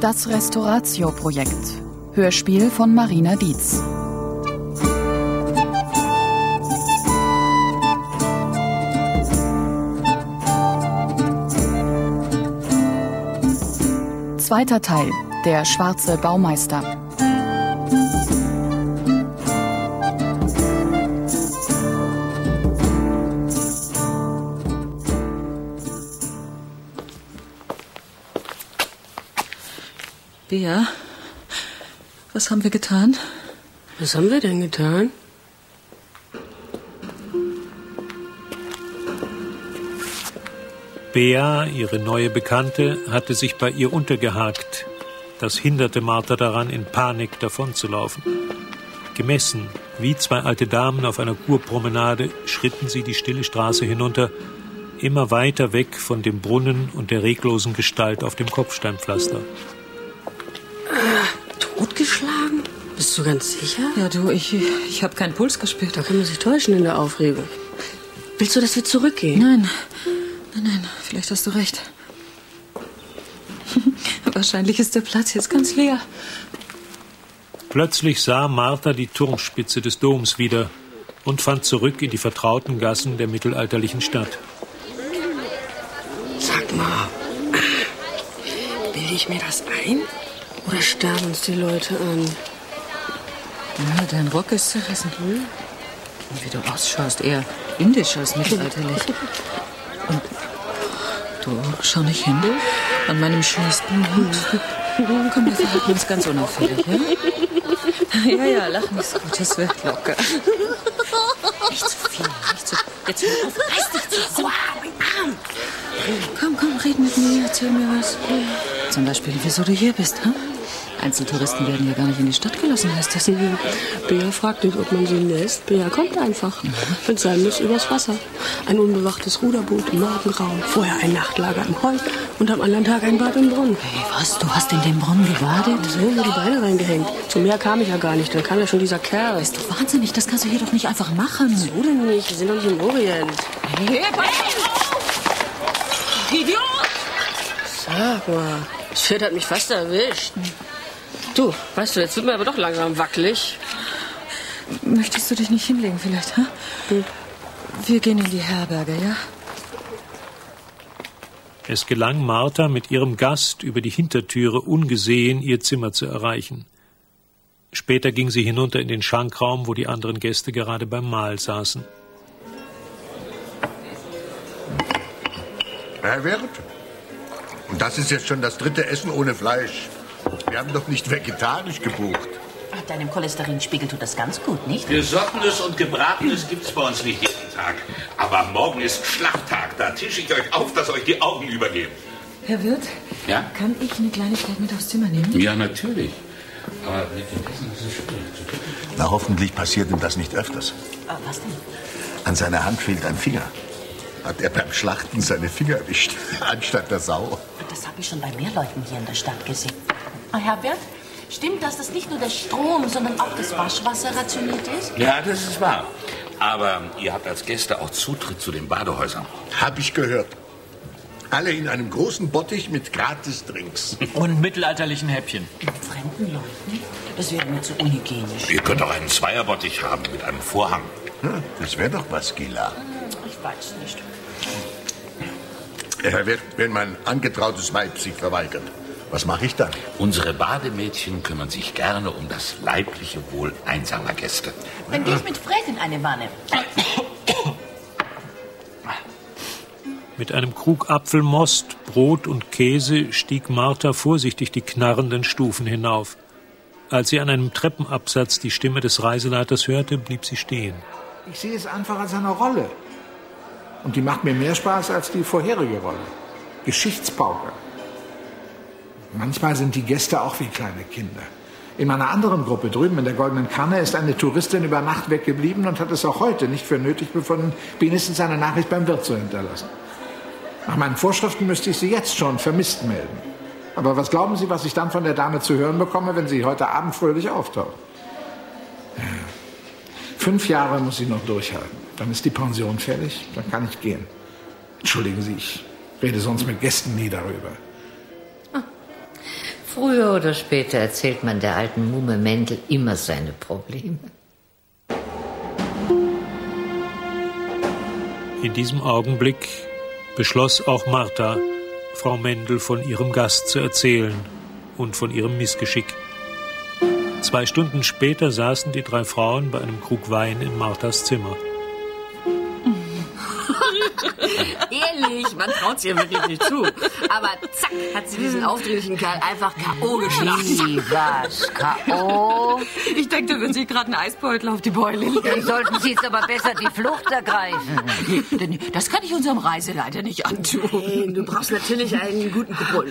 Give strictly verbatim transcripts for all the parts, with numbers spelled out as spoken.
Das Restauratio-Projekt. Hörspiel von Marina Dietz. Zweiter Teil. Der schwarze Baumeister. Bea, was haben wir getan? Was haben wir denn getan? Bea, ihre neue Bekannte, hatte sich bei ihr untergehakt. Das hinderte Martha daran, in Panik davonzulaufen. Gemessen, wie zwei alte Damen auf einer Kurpromenade, schritten sie die stille Straße hinunter, immer weiter weg von dem Brunnen und der reglosen Gestalt auf dem Kopfsteinpflaster. Totgeschlagen? Bist du ganz sicher? Ja, du, ich, ich habe keinen Puls gespürt. Da kann man sich täuschen in der Aufregung. Willst du, dass wir zurückgehen? Nein, nein, nein, vielleicht hast du recht. Wahrscheinlich ist der Platz jetzt ganz leer. Plötzlich sah Martha die Turmspitze des Doms wieder und fand zurück in die vertrauten Gassen der mittelalterlichen Stadt. Sag mal, bilde ich mir das ein? Oder starren uns die Leute an? Ja, dein Rock ist zerrissen. Hm? Und wie du ausschaust, eher indisch als mittelalterlich. Und du, schau nicht hin. An meinem schönsten Hut. Komm, wir verhalten uns ganz unauffällig, ja? Ja, ja, lach nicht so gut, das wird locker. Nicht zu viel, nicht zu... Jetzt hör auf, reiß dich zusammen. Aua, mein Arm. Komm, komm, red mit mir, erzähl mir was. Zum Beispiel, wieso du hier bist, hm? Einzeltouristen werden ja gar nicht in die Stadt gelassen, heißt das. Bea fragt nicht, ob man sie lässt. Bea kommt einfach. Wenn es sein muss, übers Wasser. Ein unbewachtes Ruderboot im Morgengrauen. Vorher ein Nachtlager im Heu und am anderen Tag ein Bad im Brunnen. Hey, was? Du hast in dem Brunnen gebadet? So, nur die Beine reingehängt. Zum Meer kam ich ja gar nicht. Dann kam ja schon dieser Kerl. Bist du wahnsinnig? Das kannst du hier doch nicht einfach machen. So denn nicht? Wir sind doch nicht im Orient. Hey, Idiot! Sag mal, das Pferd hat mich fast erwischt. Du, weißt du, jetzt wird mir aber doch langsam wackelig. Möchtest du dich nicht hinlegen vielleicht, ha? Hm. Wir gehen in die Herberge, ja? Es gelang Martha, mit ihrem Gast über die Hintertüre ungesehen ihr Zimmer zu erreichen. Später ging sie hinunter in den Schankraum, wo die anderen Gäste gerade beim Mahl saßen. Herr Wirt, und das ist jetzt schon das dritte Essen ohne Fleisch. Wir haben doch nicht vegetarisch gebucht. Ach, deinem Cholesterinspiegel tut das ganz gut, nicht? Gesottenes und Gebratenes gibt's bei uns nicht jeden Tag. Aber morgen ist Schlachttag. Da tische ich euch auf, dass euch die Augen übergehen. Herr Wirt, ja? Kann ich eine Kleinigkeit mit aufs Zimmer nehmen? Ja, natürlich. Aber mit dem Essen ist es schwierig. Na, hoffentlich passiert ihm das nicht öfters. Ah, was denn? An seiner Hand fehlt ein Finger. Hat er beim Schlachten seine Finger erwischt, anstatt der Sau. Das habe ich schon bei mehr Leuten hier in der Stadt gesehen. Oh, Herbert, stimmt das, dass nicht nur der Strom, sondern auch das Waschwasser rationiert ist? Ja, das ist wahr. Aber ihr habt als Gäste auch Zutritt zu den Badehäusern. Hab ich gehört. Alle in einem großen Bottich mit Gratis-Drinks. Und mittelalterlichen Häppchen. Mit fremden Leuten? Das wäre mir zu unhygienisch. Ihr könnt auch einen Zweierbottich haben mit einem Vorhang. Hm, das wäre doch was, Gila. Ich weiß nicht. Herr Wirt, wenn mein angetrautes Weib sich verweigert, was mache ich dann? Unsere Bademädchen kümmern sich gerne um das leibliche Wohl einsamer Gäste. Dann gehe ich mit Fred in eine Wanne. Mit einem Krug Apfelmost, Brot und Käse stieg Martha vorsichtig die knarrenden Stufen hinauf. Als sie an einem Treppenabsatz die Stimme des Reiseleiters hörte, blieb sie stehen. Ich sehe es einfach als eine Rolle. Und die macht mir mehr Spaß als die vorherige Rolle. Geschichtspauke. Manchmal sind die Gäste auch wie kleine Kinder. In meiner anderen Gruppe drüben in der Goldenen Kanne ist eine Touristin über Nacht weggeblieben und hat es auch heute nicht für nötig befunden, wenigstens eine Nachricht beim Wirt zu hinterlassen. Nach meinen Vorschriften müsste ich sie jetzt schon vermisst melden. Aber was glauben Sie, was ich dann von der Dame zu hören bekomme, wenn sie heute Abend fröhlich auftaucht? Ja. Fünf Jahre muss sie noch durchhalten. Dann ist die Pension fertig, dann kann ich gehen. Entschuldigen Sie, ich rede sonst mit Gästen nie darüber. Früher oder später erzählt man der alten Mumme Mendel immer seine Probleme. In diesem Augenblick beschloss auch Martha, Frau Mendel von ihrem Gast zu erzählen und von ihrem Missgeschick. Zwei Stunden später saßen die drei Frauen bei einem Krug Wein in Marthas Zimmer. Ehrlich, man traut's ihr wirklich nicht zu. Aber zack, hat sie diesen aufdringlichen Kerl einfach K O geschlagen. Wie, was? K O? Ich denke, da wird sich gerade ein Eisbeutel auf die Beule legen. Dann sollten Sie jetzt aber besser die Flucht ergreifen. Nee, denn das kann ich unserem Reiseleiter nicht antun. Nein, du brauchst natürlich einen guten Grund.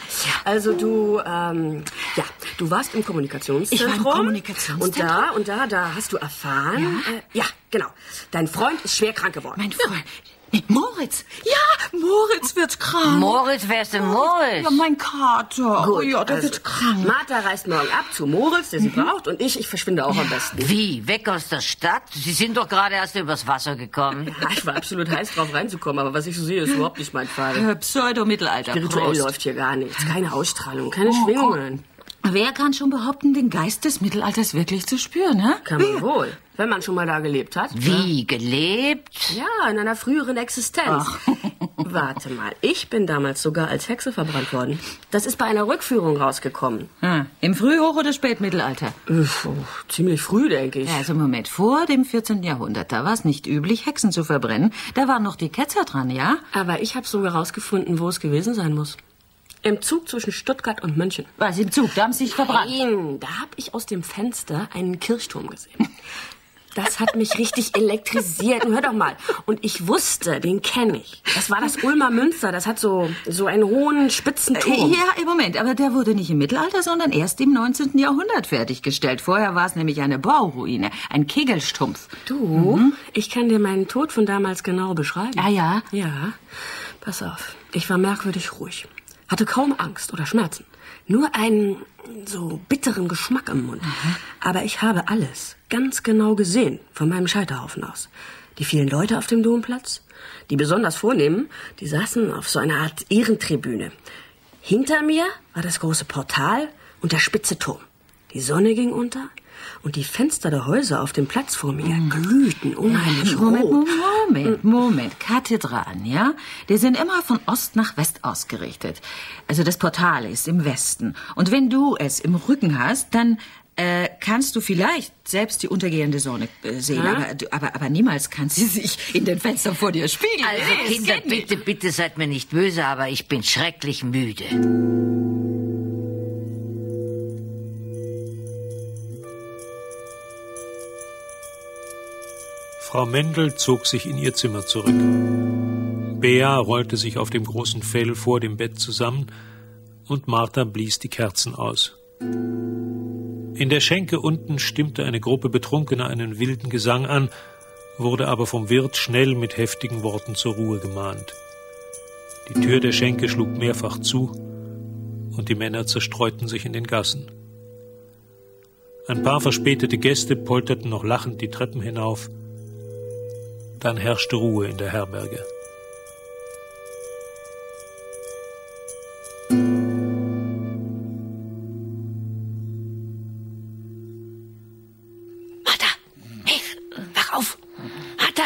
Also du, ähm, ja, du warst im Kommunikationszentrum. Ich war im Kommunikationszentrum. Und da, und da, da hast du erfahren, ja, äh, ja genau, dein Freund ist schwer krank geworden. Mein Freund? Nee, Moritz. Ja, Moritz wird krank. Moritz, wer ist denn Moritz? Ja, mein Kater. Gut, oh ja, der also, wird krank. Martha reist morgen ab zu Moritz, der sie mhm. braucht, und ich, ich verschwinde auch am besten. Wie? Weg aus der Stadt? Sie sind doch gerade erst übers Wasser gekommen. Ja, ich war absolut heiß drauf reinzukommen, aber was ich so sehe, ist überhaupt nicht mein Fall. Äh, Pseudo-Mittelalter. Spirituell Prost. läuft hier gar nichts. Keine Ausstrahlung, keine oh, Schwingungen. Oh. Wer kann schon behaupten, den Geist des Mittelalters wirklich zu spüren, hä? Kann man wohl, wenn man schon mal da gelebt hat. Wie, gelebt? Ja, in einer früheren Existenz. Ach. Warte mal, ich bin damals sogar als Hexe verbrannt worden. Das ist bei einer Rückführung rausgekommen. Hm. Im Frühhoch- oder Spätmittelalter? Uff, ziemlich früh, denke ich. Ja, also Moment, vor dem vierzehnten Jahrhundert, da war es nicht üblich, Hexen zu verbrennen. Da waren noch die Ketzer dran, ja? Aber ich habe sogar rausgefunden, wo es gewesen sein muss. Im Zug zwischen Stuttgart und München. Was, im Zug? Da haben Sie sich verbrannt? Nein, da habe ich aus dem Fenster einen Kirchturm gesehen. Das hat mich richtig elektrisiert. Und hör doch mal. Und ich wusste, den kenne ich. Das war das Ulmer Münster. Das hat so, so einen hohen, spitzen Turm. Ja, im Moment. Aber der wurde nicht im Mittelalter, sondern erst im neunzehnten Jahrhundert fertiggestellt. Vorher war es nämlich eine Bauruine. Ein Kegelstumpf. Du, mhm. ich kann dir meinen Tod von damals genau beschreiben. Ah, ja? Ja. Pass auf. Ich war merkwürdig ruhig. Hatte kaum Angst oder Schmerzen. Nur einen so bitteren Geschmack im Mund. Mhm. Aber ich habe alles ganz genau gesehen von meinem Scheiterhaufen aus. Die vielen Leute auf dem Domplatz, die besonders Vornehmen, die saßen auf so einer Art Ehrentribüne. Hinter mir war das große Portal und der spitze Turm. Die Sonne ging unter und die Fenster der Häuser auf dem Platz vor mir mhm. glühten unheimlich Moment, rot. Moment, Moment. Kathedralen, ja? Die sind immer von Ost nach West ausgerichtet. Also das Portal ist im Westen. Und wenn du es im Rücken hast, dann äh, kannst du vielleicht selbst die untergehende Sonne äh, sehen. Ja? Aber, aber, aber niemals kann sie sich in den Fenstern vor dir spiegeln. Also nee, Kinder, bitte, bitte seid mir nicht böse, aber ich bin schrecklich müde. Frau Mendel zog sich in ihr Zimmer zurück. Bea rollte sich auf dem großen Fell vor dem Bett zusammen und Martha blies die Kerzen aus. In der Schenke unten stimmte eine Gruppe Betrunkener einen wilden Gesang an, wurde aber vom Wirt schnell mit heftigen Worten zur Ruhe gemahnt. Die Tür der Schenke schlug mehrfach zu und die Männer zerstreuten sich in den Gassen. Ein paar verspätete Gäste polterten noch lachend die Treppen hinauf. Dann herrschte Ruhe in der Herberge. Martha! Hey, wach auf! Martha!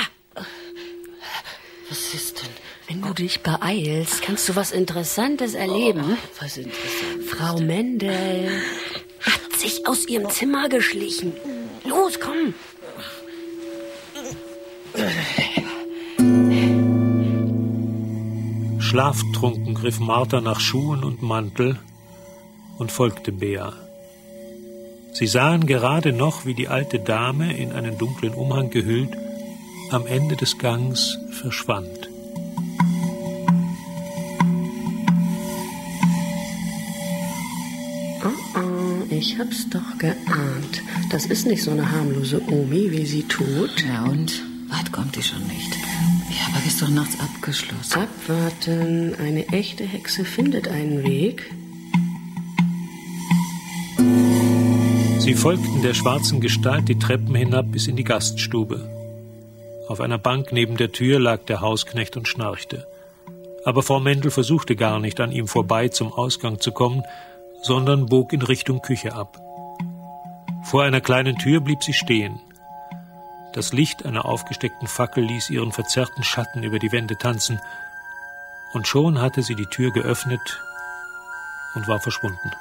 Was ist denn? Wenn du dich beeilst, kannst du was Interessantes erleben. Oh, was Interessantes? Frau Mendel hat sich aus ihrem Zimmer geschlichen. Los, komm! Schlaftrunken griff Martha nach Schuhen und Mantel und folgte Bea. Sie sahen gerade noch, wie die alte Dame, in einen dunklen Umhang gehüllt, am Ende des Gangs verschwand. Oh, oh, ich hab's doch geahnt. Das ist nicht so eine harmlose Omi, wie sie tut. Ja, und? Weit kommt die schon nicht. Ich habe gestern nachts abgeschlossen. Abwarten. Eine echte Hexe findet einen Weg. Sie folgten der schwarzen Gestalt die Treppen hinab bis in die Gaststube. Auf einer Bank neben der Tür lag der Hausknecht und schnarchte. Aber Frau Mendel versuchte gar nicht, an ihm vorbei zum Ausgang zu kommen, sondern bog in Richtung Küche ab. Vor einer kleinen Tür blieb sie stehen. Das Licht einer aufgesteckten Fackel ließ ihren verzerrten Schatten über die Wände tanzen, und schon hatte sie die Tür geöffnet und war verschwunden.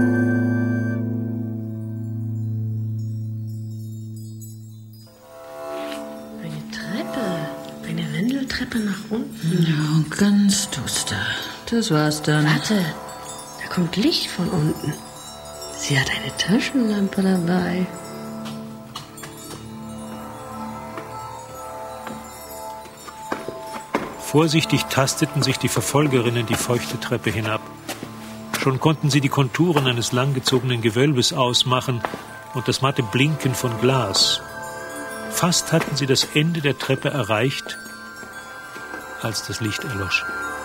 Eine Treppe, eine Wendeltreppe nach unten. Ja, und ganz duster. Das war's dann. Warte, da kommt Licht von unten. Sie hat eine Taschenlampe dabei. Vorsichtig tasteten sich die Verfolgerinnen die feuchte Treppe hinab. Schon konnten sie die Konturen eines langgezogenen Gewölbes ausmachen und das matte Blinken von Glas. Fast hatten sie das Ende der Treppe erreicht, als das Licht erlosch.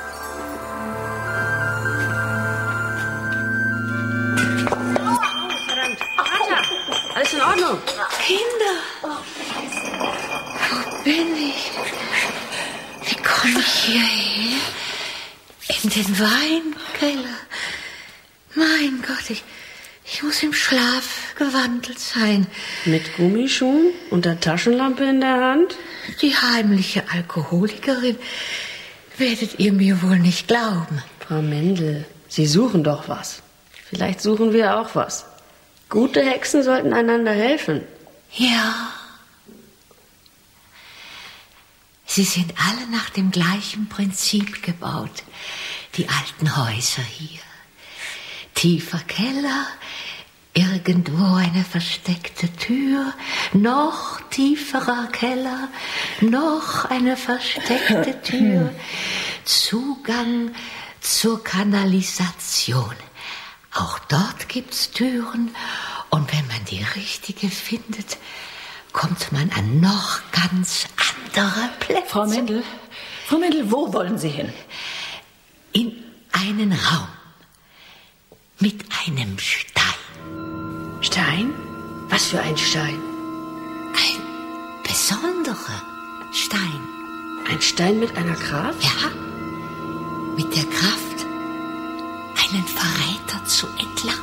Alles in Ordnung? Kinder! Wo bin ich? Wie komme ich hierher? In den Weinkeller. Mein Gott, ich, ich muss im Schlaf gewandelt sein. Mit Gummischuhen und der Taschenlampe in der Hand? Die heimliche Alkoholikerin werdet ihr mir wohl nicht glauben. Frau Mendel, Sie suchen doch was. Vielleicht suchen wir auch was. Gute Hexen sollten einander helfen. Ja. Sie sind alle nach dem gleichen Prinzip gebaut, die alten Häuser hier. Tiefer Keller, irgendwo eine versteckte Tür, noch tieferer Keller, noch eine versteckte Tür, Zugang zur Kanalisation. Auch dort gibt's Türen, und wenn man die richtige findet, kommt man an noch ganz andere Plätze. Frau Mendel, Frau Mendel, wo wollen Sie hin? In einen Raum mit einem Stein. Stein? Was für ein Stein? Ein besonderer Stein. Ein Stein mit einer Kraft? Ja, mit der Kraft, einen Verräter zu entlarven.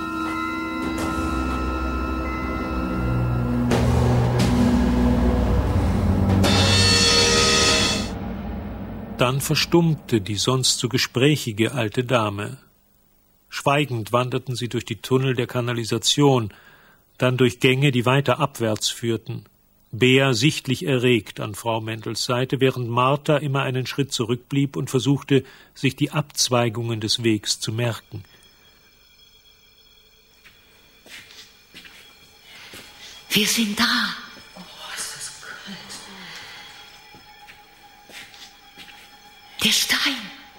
Dann verstummte die sonst so gesprächige alte Dame. Schweigend wanderten sie durch die Tunnel der Kanalisation, dann durch Gänge, die weiter abwärts führten. Bea sichtlich erregt an Frau Mendels Seite, während Martha immer einen Schritt zurückblieb und versuchte, sich die Abzweigungen des Wegs zu merken. Wir sind da. Oh, ist das kalt. Der Stein.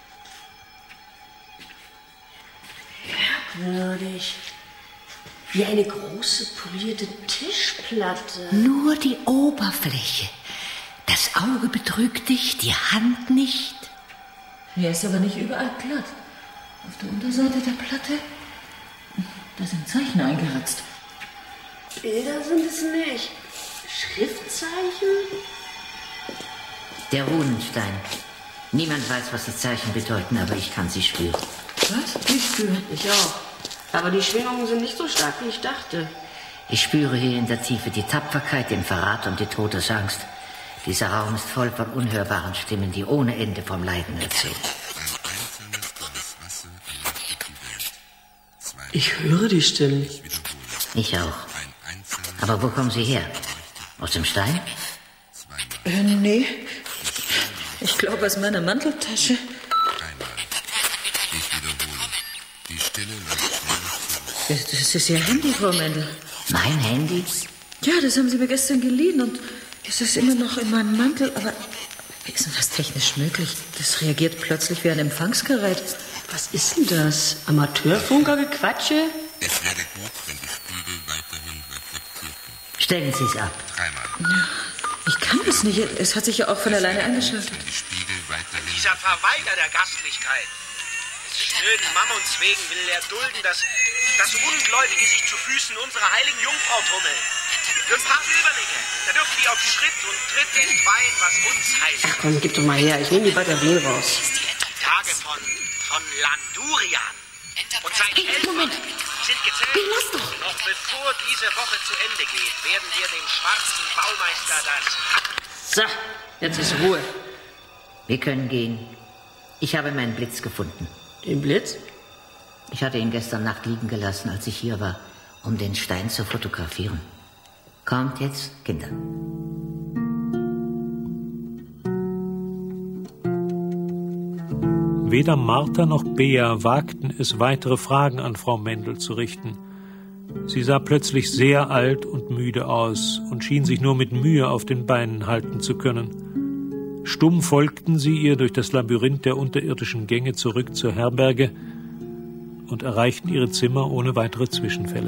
Merkwürdig. Wie eine große polierte Tischplatte. Nur die Oberfläche. Das Auge betrügt dich, die Hand nicht. Mir ist aber nicht überall glatt. Auf der Unterseite der Platte, da sind Zeichen eingeritzt. Bilder sind es nicht. Schriftzeichen? Der Runenstein. Niemand weiß, was die Zeichen bedeuten, aber ich kann sie spüren. Was? Ich spüre. Ich auch. Aber die Schwingungen sind nicht so stark, wie ich dachte. Ich spüre hier in der Tiefe die Tapferkeit, den Verrat und die Todesangst. Dieser Raum ist voll von unhörbaren Stimmen, die ohne Ende vom Leiden erzählen. Ich höre die Stimmen. Ich auch. Aber wo kommen sie her? Aus dem Stein? Äh, nee. Ich glaube, aus meiner Manteltasche. Das, das ist Ihr Handy, Frau Mendel. Mein Handy? Ja, das haben Sie mir gestern geliehen und es ist immer noch in meinem Mantel. Aber wie ist denn das technisch möglich? Das reagiert plötzlich wie ein Empfangsgerät. Was ist denn das? Amateurfunkergequatsche? Es wäre gut, wenn die Spiegel weiterhin reflektierten. Stellen Sie es ab. Dreimal. Ja, ich kann es nicht. Es hat sich ja auch von alleine angeschaltet. Die Spiegel weiterhin. Dieser Verweiger der Gastlichkeit. Des schnöden Mammons wegen will er dulden, dass, dass Ungläubige sich zu Füßen unserer heiligen Jungfrau tummeln. Für ein paar Silberlinge, da dürfen die auf Schritt und Tritt entweihen, was uns heilt. Ach komm, gib doch mal her. Ich nehme die Batterien raus. Die Tage von, von Landurian. Und seine Helfer sind gezählt. Lass doch. Noch bevor diese Woche zu Ende geht, werden wir dem schwarzen Baumeister das... So, jetzt ist Ruhe. Wir können gehen. Ich habe meinen Blitz gefunden. Den Blitz? Ich hatte ihn gestern Nacht liegen gelassen, als ich hier war, um den Stein zu fotografieren. Kommt jetzt, Kinder. Weder Martha noch Bea wagten es, weitere Fragen an Frau Mendel zu richten. Sie sah plötzlich sehr alt und müde aus und schien sich nur mit Mühe auf den Beinen halten zu können. Stumm folgten sie ihr durch das Labyrinth der unterirdischen Gänge zurück zur Herberge und erreichten ihre Zimmer ohne weitere Zwischenfälle.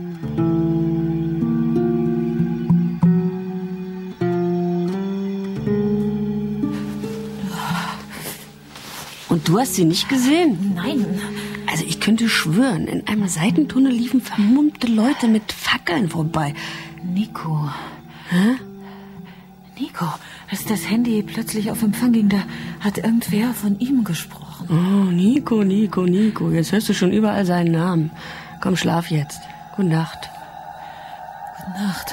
Und du hast sie nicht gesehen? Nein. Also ich könnte schwören, in einem Seitentunnel liefen vermummte Leute mit Fackeln vorbei. Nico. Hä? Nico, als das Handy plötzlich auf Empfang ging, da hat irgendwer von ihm gesprochen. Oh, Nico, Nico, Nico. Jetzt hörst du schon überall seinen Namen. Komm, schlaf jetzt. Gute Nacht. Gute Nacht.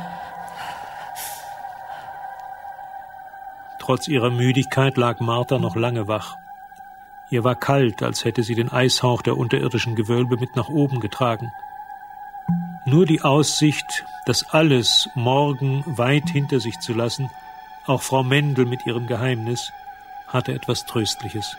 Trotz ihrer Müdigkeit lag Martha noch lange wach. Ihr war kalt, als hätte sie den Eishauch der unterirdischen Gewölbe mit nach oben getragen. Nur die Aussicht, das alles morgen weit hinter sich zu lassen, auch Frau Mendel mit ihrem Geheimnis, hatte etwas Tröstliches.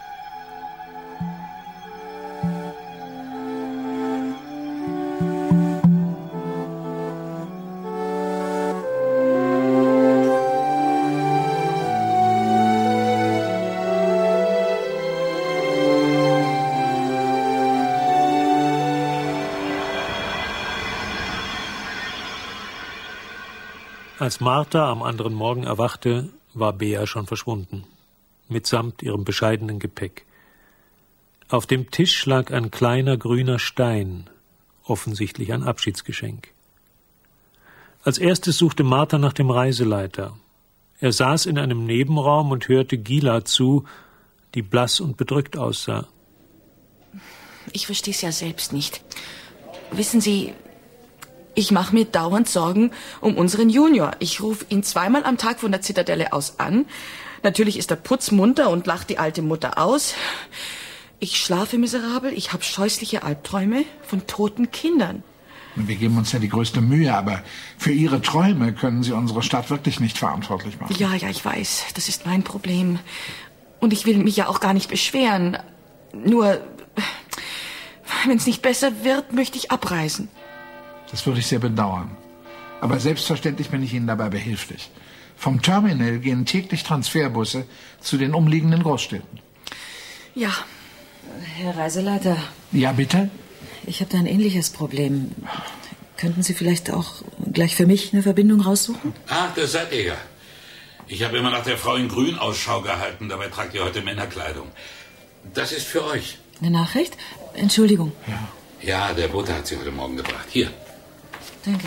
Als Martha am anderen Morgen erwachte, war Bea schon verschwunden, mitsamt ihrem bescheidenen Gepäck. Auf dem Tisch lag ein kleiner grüner Stein, offensichtlich ein Abschiedsgeschenk. Als erstes suchte Martha nach dem Reiseleiter. Er saß in einem Nebenraum und hörte Gila zu, die blass und bedrückt aussah. Ich verstehe es ja selbst nicht. Wissen Sie, ich mache mir dauernd Sorgen um unseren Junior. Ich rufe ihn zweimal am Tag von der Zitadelle aus an. Natürlich ist er putzmunter und lacht die alte Mutter aus. Ich schlafe miserabel, ich habe scheußliche Albträume von toten Kindern. Wir geben uns ja die größte Mühe, aber für Ihre Träume können Sie unsere Stadt wirklich nicht verantwortlich machen. Ja, ja, ich weiß, das ist mein Problem. Und ich will mich ja auch gar nicht beschweren. Nur, wenn es nicht besser wird, möchte ich abreisen. Das würde ich sehr bedauern. Aber selbstverständlich bin ich Ihnen dabei behilflich. Vom Terminal gehen täglich Transferbusse zu den umliegenden Großstädten. Ja. Herr Reiseleiter. Ja, bitte? Ich habe da ein ähnliches Problem. Könnten Sie vielleicht auch gleich für mich eine Verbindung raussuchen? Ah, das seid ihr ja. Ich habe immer nach der Frau in Grün Ausschau gehalten. Dabei tragt ihr heute Männerkleidung. Das ist für euch. Eine Nachricht? Entschuldigung. Ja. Ja, der Bote hat sie heute Morgen gebracht. Hier. Danke.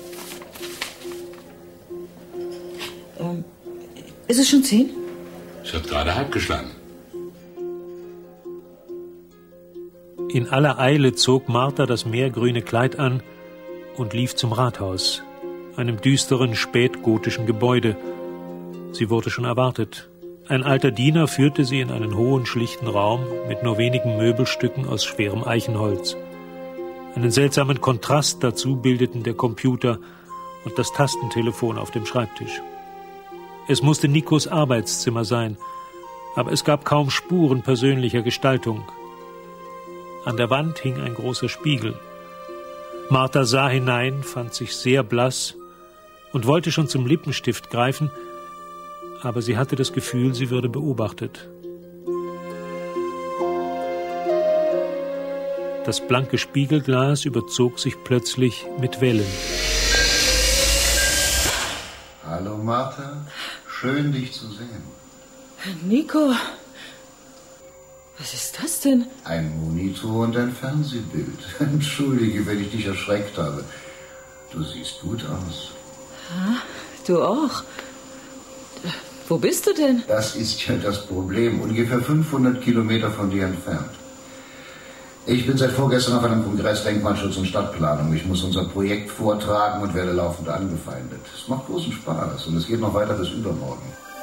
Ähm, ist es schon zehn? Es hat gerade halb geschlagen. In aller Eile zog Martha das meergrüne Kleid an und lief zum Rathaus, einem düsteren, spätgotischen Gebäude. Sie wurde schon erwartet. Ein alter Diener führte sie in einen hohen, schlichten Raum mit nur wenigen Möbelstücken aus schwerem Eichenholz. Einen seltsamen Kontrast dazu bildeten der Computer und das Tastentelefon auf dem Schreibtisch. Es musste Nikos Arbeitszimmer sein, aber es gab kaum Spuren persönlicher Gestaltung. An der Wand hing ein großer Spiegel. Martha sah hinein, fand sich sehr blass und wollte schon zum Lippenstift greifen, aber sie hatte das Gefühl, sie würde beobachtet. Das blanke Spiegelglas überzog sich plötzlich mit Wellen. Hallo Martha, schön dich zu sehen. Nico, was ist das denn? Ein Monitor und ein Fernsehbild. Entschuldige, wenn ich dich erschreckt habe. Du siehst gut aus. Ah, du auch. Wo bist du denn? Das ist ja das Problem. Ungefähr fünfhundert Kilometer von dir entfernt. Ich bin seit vorgestern auf einem Kongress Denkmalschutz und Stadtplanung. Ich muss unser Projekt vortragen und werde laufend angefeindet. Es macht großen Spaß und es geht noch weiter bis übermorgen.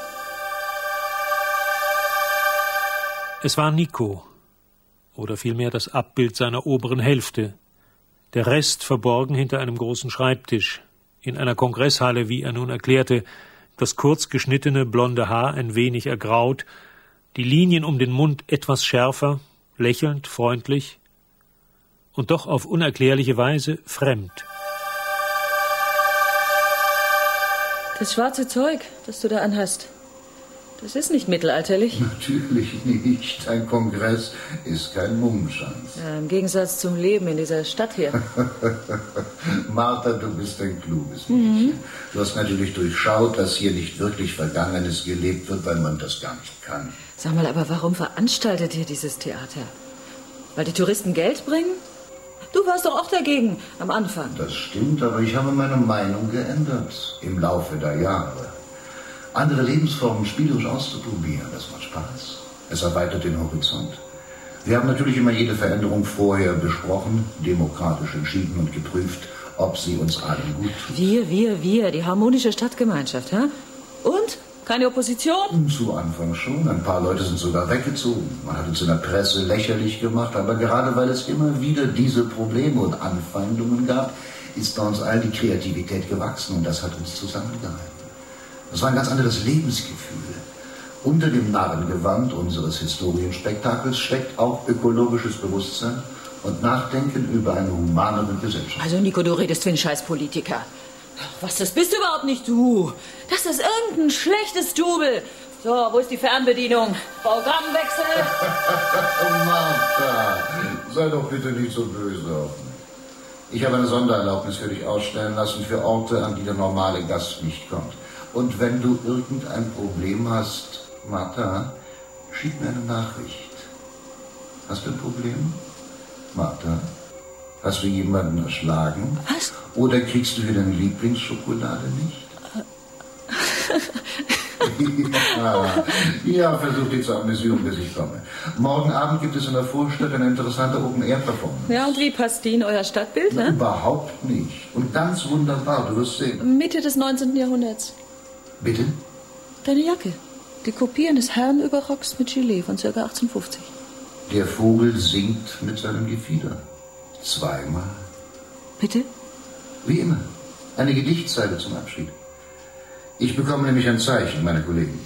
Es war Nico, oder vielmehr das Abbild seiner oberen Hälfte. Der Rest verborgen hinter einem großen Schreibtisch. In einer Kongresshalle, wie er nun erklärte, das kurz geschnittene blonde Haar ein wenig ergraut, die Linien um den Mund etwas schärfer, lächelnd, freundlich und doch auf unerklärliche Weise fremd. Das schwarze Zeug, das du da anhast, das ist nicht mittelalterlich. Natürlich nicht. Ein Kongress ist kein Mummenschanz. Ja, im Gegensatz zum Leben in dieser Stadt hier. Martha, du bist ein kluges Mädchen. Mhm. Du hast natürlich durchschaut, dass hier nicht wirklich Vergangenes gelebt wird, weil man das gar nicht kann. Sag mal, aber warum veranstaltet ihr dieses Theater? Weil die Touristen Geld bringen? Du warst doch auch dagegen am Anfang. Das stimmt, aber ich habe meine Meinung geändert im Laufe der Jahre. Andere Lebensformen spielerisch auszuprobieren, das macht Spaß. Es erweitert den Horizont. Wir haben natürlich immer jede Veränderung vorher besprochen, demokratisch entschieden und geprüft, ob sie uns allen gut tut. Wir, wir, wir, die harmonische Stadtgemeinschaft, hä? Und? Keine Opposition? Zu Anfang schon. Ein paar Leute sind sogar weggezogen. Man hat uns in der Presse lächerlich gemacht, aber gerade weil es immer wieder diese Probleme und Anfeindungen gab, ist bei uns allen die Kreativität gewachsen und das hat uns zusammengehalten. Das war ein ganz anderes Lebensgefühl. Unter dem Narrengewand unseres Historienspektakels steckt auch ökologisches Bewusstsein und Nachdenken über eine humanere Gesellschaft. Also Nico, du redest wie ein Scheiß-Politiker. Was, das bist du überhaupt nicht du. Das ist irgendein schlechtes Double. So, wo ist die Fernbedienung? Programmwechsel. Martha, sei doch bitte nicht so böse auf mich. Ich habe eine Sondererlaubnis für dich ausstellen lassen für Orte, an die der normale Gast nicht kommt. Und wenn du irgendein Problem hast, Martha, schick mir eine Nachricht. Hast du ein Problem? Martha, hast du jemanden erschlagen? Was? Oder kriegst du hier deine Lieblingsschokolade nicht? ja, ja, versuch dich zu amüsieren, bis ich komme. Morgen Abend gibt es in der Vorstadt eine interessante Open-Air-Performance. Ja, und wie passt die in euer Stadtbild, Na, ne? Überhaupt nicht. Und ganz wunderbar, du wirst sehen. Mitte des neunzehnten Jahrhunderts. Bitte? Deine Jacke. Die Kopie eines Herrenüberrocks mit Gilet von ca. achtzehnhundertfünfzig. Der Vogel singt mit seinem Gefieder. Zweimal. Bitte? Wie immer. Eine Gedichtzeile zum Abschied. Ich bekomme nämlich ein Zeichen, meine Kollegen.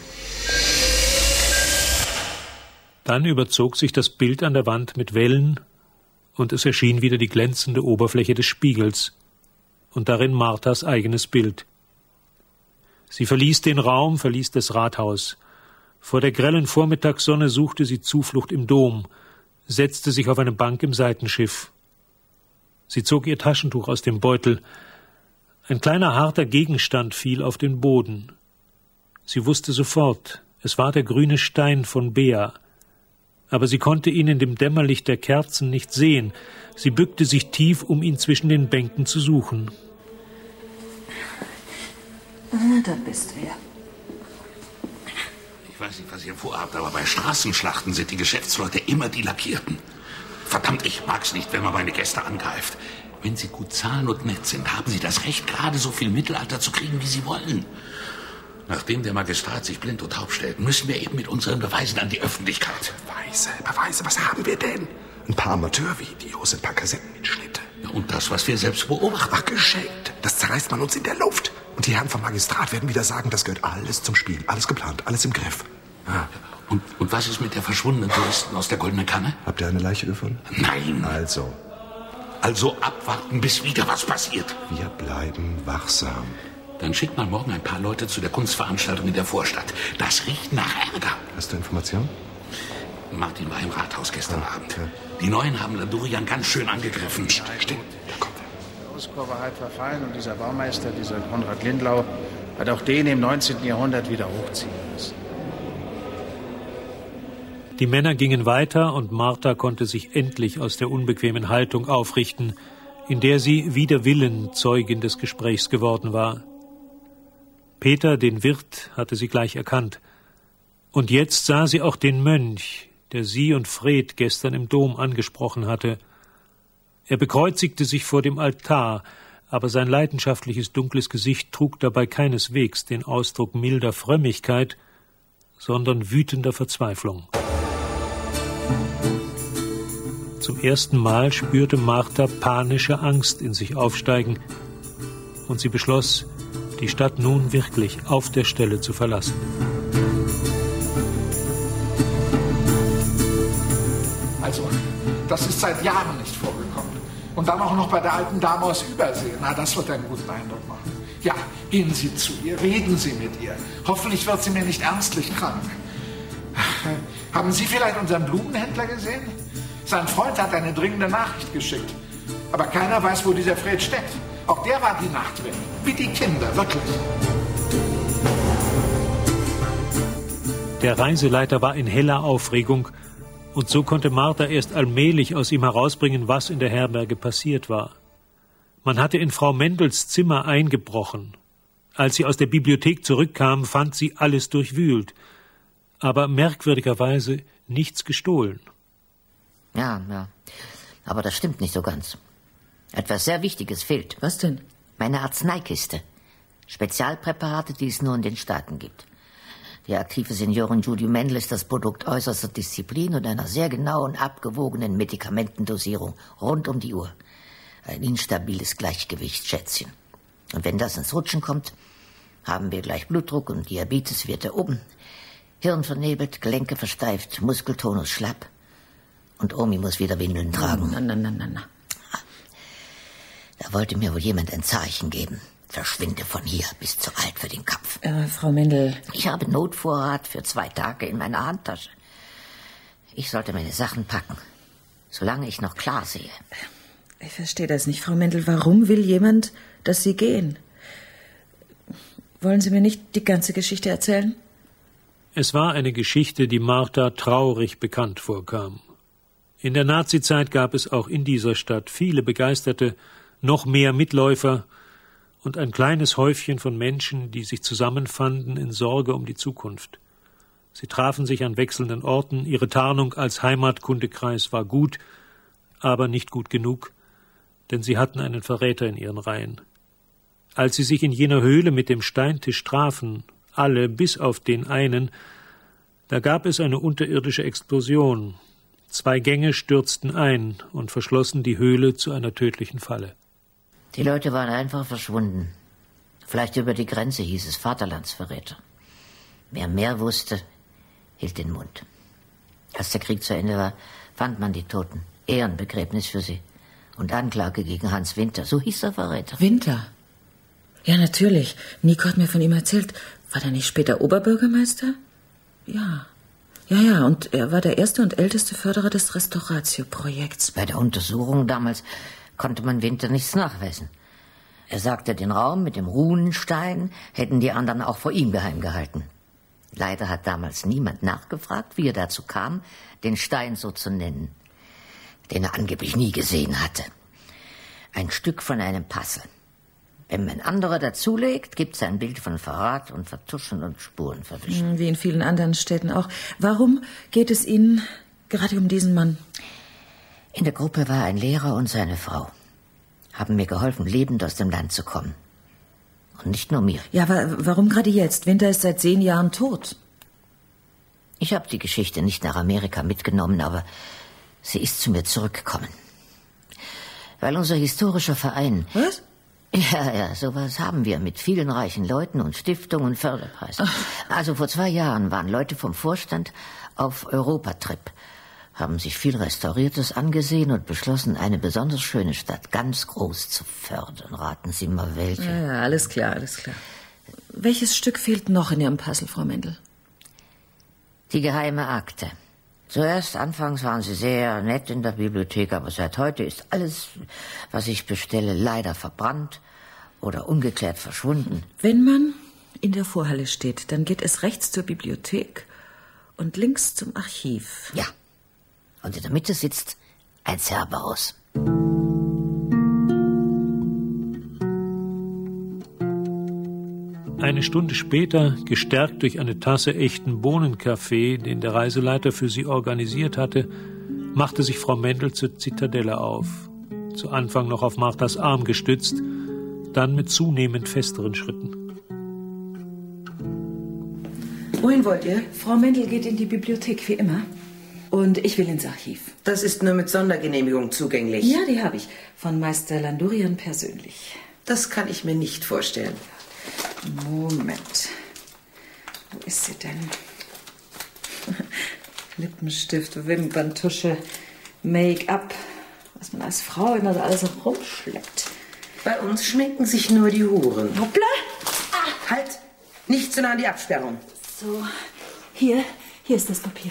Dann überzog sich das Bild an der Wand mit Wellen und es erschien wieder die glänzende Oberfläche des Spiegels und darin Marthas eigenes Bild. Sie verließ den Raum, verließ das Rathaus. Vor der grellen Vormittagssonne suchte sie Zuflucht im Dom, setzte sich auf eine Bank im Seitenschiff. Sie zog ihr Taschentuch aus dem Beutel. Ein kleiner harter Gegenstand fiel auf den Boden. Sie wusste sofort, es war der grüne Stein von Bea. Aber sie konnte ihn in dem Dämmerlicht der Kerzen nicht sehen. Sie bückte sich tief, um ihn zwischen den Bänken zu suchen. Ah, da bist du ja. Ich weiß nicht, was ihr vorhabt, aber bei Straßenschlachten sind die Geschäftsleute immer die Lackierten. Verdammt, ich mag's nicht, wenn man meine Gäste angreift. Wenn sie gut zahlen und nett sind, haben sie das Recht, gerade so viel Mittelalter zu kriegen, wie sie wollen. Nachdem der Magistrat sich blind und taub stellt, müssen wir eben mit unseren Beweisen an die Öffentlichkeit. Beweise, Beweise, was haben wir denn? Ein paar Amateurvideos, ein paar Kassettenmitschnitte. Ja, und das, was wir selbst beobachten. Ach, geschenkt. Das zerreißt man uns in der Luft. Und die Herren vom Magistrat werden wieder sagen, das gehört alles zum Spiel. Alles geplant, alles im Griff. Ja. Und, und was ist mit der verschwundenen Touristen aus der Goldenen Kanne? Habt ihr eine Leiche gefunden? Nein. Also? Also abwarten, bis wieder was passiert. Wir bleiben wachsam. Dann schickt mal morgen ein paar Leute zu der Kunstveranstaltung in der Vorstadt. Das riecht nach Ärger. Hast du Informationen? Martin war im Rathaus gestern ah, Abend. Okay. Die Neuen haben Ladurian ganz schön angegriffen. Psst, stimmt, da kommt er. Der Ausbau war halt verfallen und dieser Baumeister, dieser Konrad Lindlau, hat auch den im neunzehnten Jahrhundert wieder hochziehen müssen. Die Männer gingen weiter und Martha konnte sich endlich aus der unbequemen Haltung aufrichten, in der sie wider Willen Zeugin des Gesprächs geworden war. Peter, den Wirt, hatte sie gleich erkannt. Und jetzt sah sie auch den Mönch, der sie und Fred gestern im Dom angesprochen hatte. Er bekreuzigte sich vor dem Altar, aber sein leidenschaftliches dunkles Gesicht trug dabei keineswegs den Ausdruck milder Frömmigkeit, sondern wütender Verzweiflung. Zum ersten Mal spürte Martha panische Angst in sich aufsteigen, und sie beschloss, die Stadt nun wirklich auf der Stelle zu verlassen. Also, das ist seit Jahren nicht vorgekommen. Und dann auch noch bei der alten Dame aus Übersee. Na, das wird einen guten Eindruck machen. Ja, gehen Sie zu ihr, reden Sie mit ihr. Hoffentlich wird sie mir nicht ernstlich krank. Haben Sie vielleicht unseren Blumenhändler gesehen? Sein Freund hat eine dringende Nachricht geschickt. Aber keiner weiß, wo dieser Fred steckt. Auch der war die Nacht weg. Wie die Kinder, wirklich. Der Reiseleiter war in heller Aufregung, und so konnte Martha erst allmählich aus ihm herausbringen, was in der Herberge passiert war. Man hatte in Frau Mendels Zimmer eingebrochen. Als sie aus der Bibliothek zurückkam, fand sie alles durchwühlt, aber merkwürdigerweise nichts gestohlen. Ja, ja, aber das stimmt nicht so ganz. Etwas sehr Wichtiges fehlt. Was denn? Meine Arzneikiste. Spezialpräparate, die es nur in den Staaten gibt. Die aktive Seniorin Judy Mendel ist das Produkt äußerster Disziplin und einer sehr genauen, abgewogenen Medikamentendosierung rund um die Uhr. Ein instabiles Gleichgewicht, Schätzchen. Und wenn das ins Rutschen kommt, haben wir gleich Blutdruck und Diabeteswerte oben, Hirn vernebelt, Gelenke versteift, Muskeltonus schlapp und Omi muss wieder Windeln tragen. Na, na, na, na, na. Da wollte mir wohl jemand ein Zeichen geben. Verschwinde von hier, bist zu alt für den Kampf. Äh, Frau Mendel. Ich habe Notvorrat für zwei Tage in meiner Handtasche. Ich sollte meine Sachen packen, solange ich noch klar sehe. Ich verstehe das nicht, Frau Mendel. Warum will jemand, dass Sie gehen? Wollen Sie mir nicht die ganze Geschichte erzählen? Es war eine Geschichte, die Martha traurig bekannt vorkam. In der Nazizeit gab es auch in dieser Stadt viele Begeisterte, noch mehr Mitläufer und ein kleines Häufchen von Menschen, die sich zusammenfanden in Sorge um die Zukunft. Sie trafen sich an wechselnden Orten, ihre Tarnung als Heimatkundekreis war gut, aber nicht gut genug, denn sie hatten einen Verräter in ihren Reihen. Als sie sich in jener Höhle mit dem Steintisch trafen, alle bis auf den einen, da gab es eine unterirdische Explosion. Zwei Gänge stürzten ein und verschlossen die Höhle zu einer tödlichen Falle. Die Leute waren einfach verschwunden. Vielleicht über die Grenze, hieß es, Vaterlandsverräter. Wer mehr wusste, hielt den Mund. Als der Krieg zu Ende war, fand man die Toten. Ehrenbegräbnis für sie. Und Anklage gegen Hans Winter. So hieß der Verräter. Winter? Ja, natürlich. Nico hat mir von ihm erzählt. War der nicht später Oberbürgermeister? Ja. Ja, ja, und er war der erste und älteste Förderer des Restauratio-Projekts. Bei der Untersuchung damals konnte man Winter nichts nachweisen. Er sagte, den Raum mit dem Runenstein hätten die anderen auch vor ihm geheim gehalten. Leider hat damals niemand nachgefragt, wie er dazu kam, den Stein so zu nennen, den er angeblich nie gesehen hatte. Ein Stück von einem Puzzle. Wenn man andere dazulegt, gibt es ein Bild von Verrat und Vertuschen und Spurenverwischen. Wie in vielen anderen Städten auch. Warum geht es Ihnen gerade um diesen Mann? In der Gruppe war ein Lehrer und seine Frau. Haben mir geholfen, lebend aus dem Land zu kommen. Und nicht nur mir. Ja, aber warum gerade jetzt? Winter ist seit zehn Jahren tot. Ich habe die Geschichte nicht nach Amerika mitgenommen, aber sie ist zu mir zurückgekommen. Weil unser historischer Verein... Was? Ja, ja, sowas haben wir mit vielen reichen Leuten und Stiftungen und Förderpreisen. Also vor zwei Jahren waren Leute vom Vorstand auf Europatrip, haben sich viel Restauriertes angesehen und beschlossen, eine besonders schöne Stadt ganz groß zu fördern. Raten Sie mal, welche. Ja, ja, alles klar, alles klar. Welches Stück fehlt noch in Ihrem Puzzle, Frau Mendel? Die geheime Akte. Zuerst, anfangs waren sie sehr nett in der Bibliothek, aber seit heute ist alles, was ich bestelle, leider verbrannt oder ungeklärt verschwunden. Wenn man in der Vorhalle steht, dann geht es rechts zur Bibliothek und links zum Archiv. Ja, und in der Mitte sitzt ein Cerberus. Eine Stunde später, gestärkt durch eine Tasse echten Bohnenkaffee, den der Reiseleiter für sie organisiert hatte, machte sich Frau Mendel zur Zitadelle auf. Zu Anfang noch auf Marthas Arm gestützt, dann mit zunehmend festeren Schritten. Wohin wollt ihr? Frau Mendel geht in die Bibliothek, wie immer. Und ich will ins Archiv. Das ist nur mit Sondergenehmigung zugänglich. Ja, die habe ich. Von Meister Landurian persönlich. Das kann ich mir nicht vorstellen. Moment. Wo ist sie denn? Lippenstift, Wimperntusche, Make-up. Was man als Frau immer so alles rumschleppt. Bei uns schminken sich nur die Huren. Hoppla! Ah, halt! Nicht so nah an die Absperrung. So, hier, hier ist das Papier.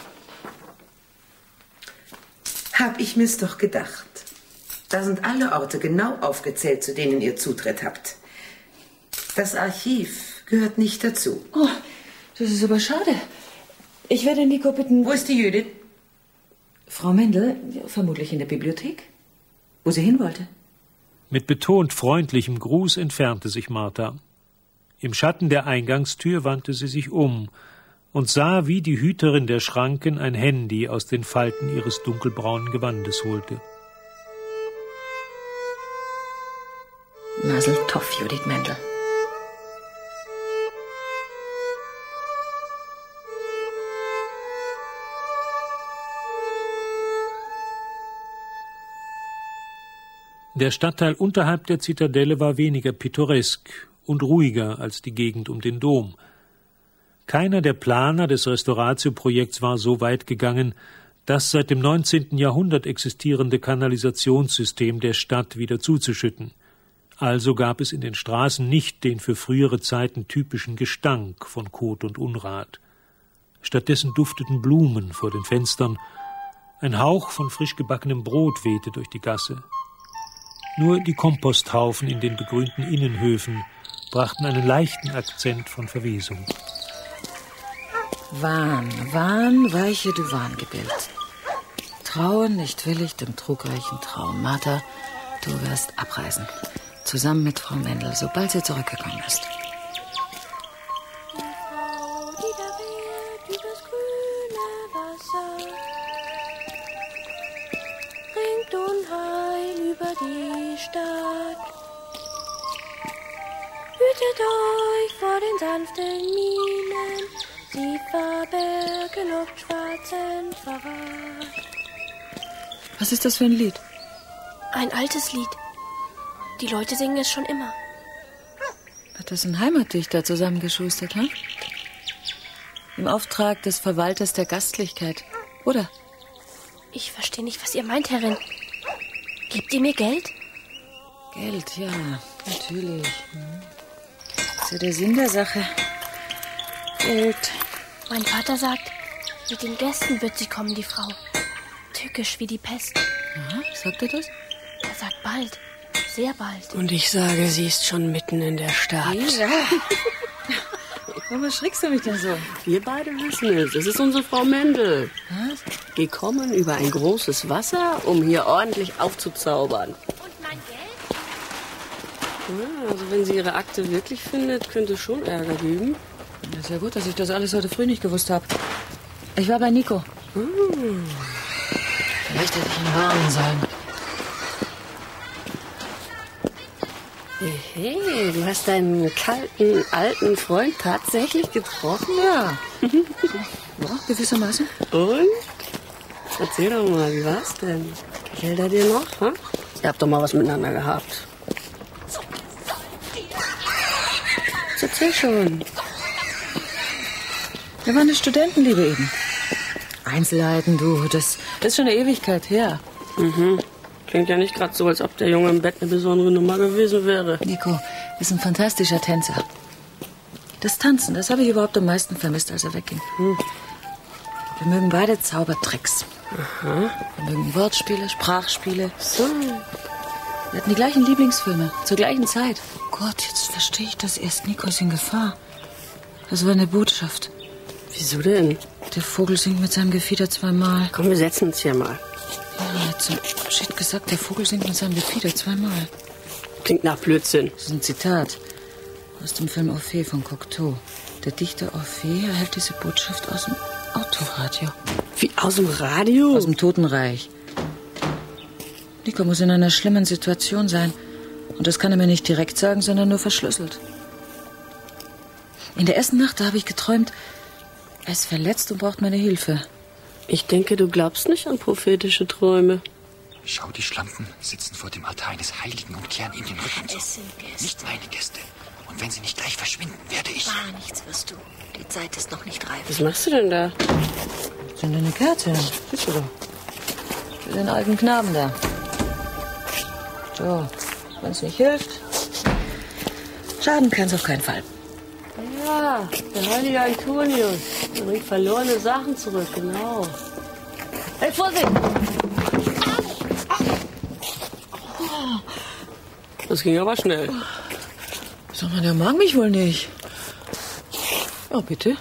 Hab ich mir's doch gedacht. Da sind alle Orte genau aufgezählt, zu denen ihr Zutritt habt. Das Archiv gehört nicht dazu. Oh, das ist aber schade. Ich werde Nico bitten... Wo ist die Judith? Frau Mendel, vermutlich in der Bibliothek, wo sie hin wollte. Mit betont freundlichem Gruß entfernte sich Martha. Im Schatten der Eingangstür wandte sie sich um und sah, wie die Hüterin der Schranken ein Handy aus den Falten ihres dunkelbraunen Gewandes holte. Masel toff, Judith Mendel. Der Stadtteil unterhalb der Zitadelle war weniger pittoresk und ruhiger als die Gegend um den Dom. Keiner der Planer des Restauratio-Projekts war so weit gegangen, das seit dem neunzehnten Jahrhundert existierende Kanalisationssystem der Stadt wieder zuzuschütten. Also gab es in den Straßen nicht den für frühere Zeiten typischen Gestank von Kot und Unrat. Stattdessen dufteten Blumen vor den Fenstern. Ein Hauch von frisch gebackenem Brot wehte durch die Gasse. Nur die Komposthaufen in den begrünten Innenhöfen brachten einen leichten Akzent von Verwesung. Wahn, Wahn, weiche du Wahngebild. Trauen nicht willig dem trugreichen Traum. Martha, du wirst abreisen. Zusammen mit Frau Mendel, sobald sie zurückgekommen ist. Hütet euch vor den sanften Mienen, sie verbergen oft schwarzen Verrat. Was ist das für ein Lied? Ein altes Lied. Die Leute singen es schon immer. Hat das ein Heimatdichter zusammengeschustert, hm? Im Auftrag des Verwalters der Gastlichkeit, oder? Ich verstehe nicht, was ihr meint, Herrin. Gebt ihr mir Geld? Geld, ja, natürlich. Das ist ja der Sinn der Sache. Geld. Mein Vater sagt, mit den Gästen wird sie kommen, die Frau. Tückisch wie die Pest. Aha, sagt er das? Er sagt bald. Sehr bald. Und ich sage, sie ist schon mitten in der Stadt. Ja. Warum erschrickst du mich denn so? Wir beide wissen es. Es ist unsere Frau Mendel. Was? Gekommen über ein großes Wasser, um hier ordentlich aufzuzaubern. Und mein Geld? Ja, also wenn sie ihre Akte wirklich findet, könnte es schon Ärger geben. Das ist ja gut, dass ich das alles heute früh nicht gewusst habe. Ich war bei Nico. Hm. Vielleicht hätte ich ihn warnen sollen. Hey, du hast deinen kalten, alten Freund tatsächlich getroffen? Ja. Ja, gewissermaßen. Und? Erzähl doch mal, wie war's denn? Gefällt er dir noch? Hm? Ihr habt doch mal was miteinander gehabt. Erzähl schon. Wir waren eine Studentenliebe eben. Einzelheiten, du, das ist schon eine Ewigkeit her. Mhm. Klingt ja nicht gerade so, als ob der Junge im Bett eine besondere Nummer gewesen wäre. Nico ist ein fantastischer Tänzer. Das Tanzen, das habe ich überhaupt am meisten vermisst, als er wegging. Hm. Wir mögen beide Zaubertricks. Aha. Wir mögen Wortspiele, Sprachspiele. So. Wir hatten die gleichen Lieblingsfilme, zur gleichen Zeit. Oh Gott, jetzt verstehe ich das erst. Nico ist in Gefahr. Das war eine Botschaft. Wieso denn? Der Vogel singt mit seinem Gefieder zweimal. Komm, wir setzen uns hier mal. Ja, hat zum Shit gesagt, der Vogel singt mit seinem Gefieder zweimal. Klingt nach Blödsinn. Das ist ein Zitat. Aus dem Film Orphée von Cocteau. Der Dichter Orphée erhält diese Botschaft aus dem Autoradio. Wie aus dem Radio? Aus dem Totenreich. Nico muss in einer schlimmen Situation sein. Und das kann er mir nicht direkt sagen, sondern nur verschlüsselt. In der ersten Nacht, da habe ich geträumt, er ist verletzt und braucht meine Hilfe. Ich denke, du glaubst nicht an prophetische Träume. Schau, die Schlampen sitzen vor dem Altar eines Heiligen und kehren ihm den Rücken zu. Es sind Gäste. Nicht meine Gäste. Und wenn sie nicht gleich verschwinden, werde ich... Gar nichts wirst du. Die Zeit ist noch nicht reif. Was machst du denn da? Das sind eine Kerze. Siehst du doch. Für den alten Knaben da. So, wenn es nicht hilft, schaden kann es auf keinen Fall. Ja, der heilige Antonius. Der bringt verlorene Sachen zurück, genau. Hey, Vorsicht! Das ging aber schnell. Sag mal, der mag mich wohl nicht. Oh, bitte.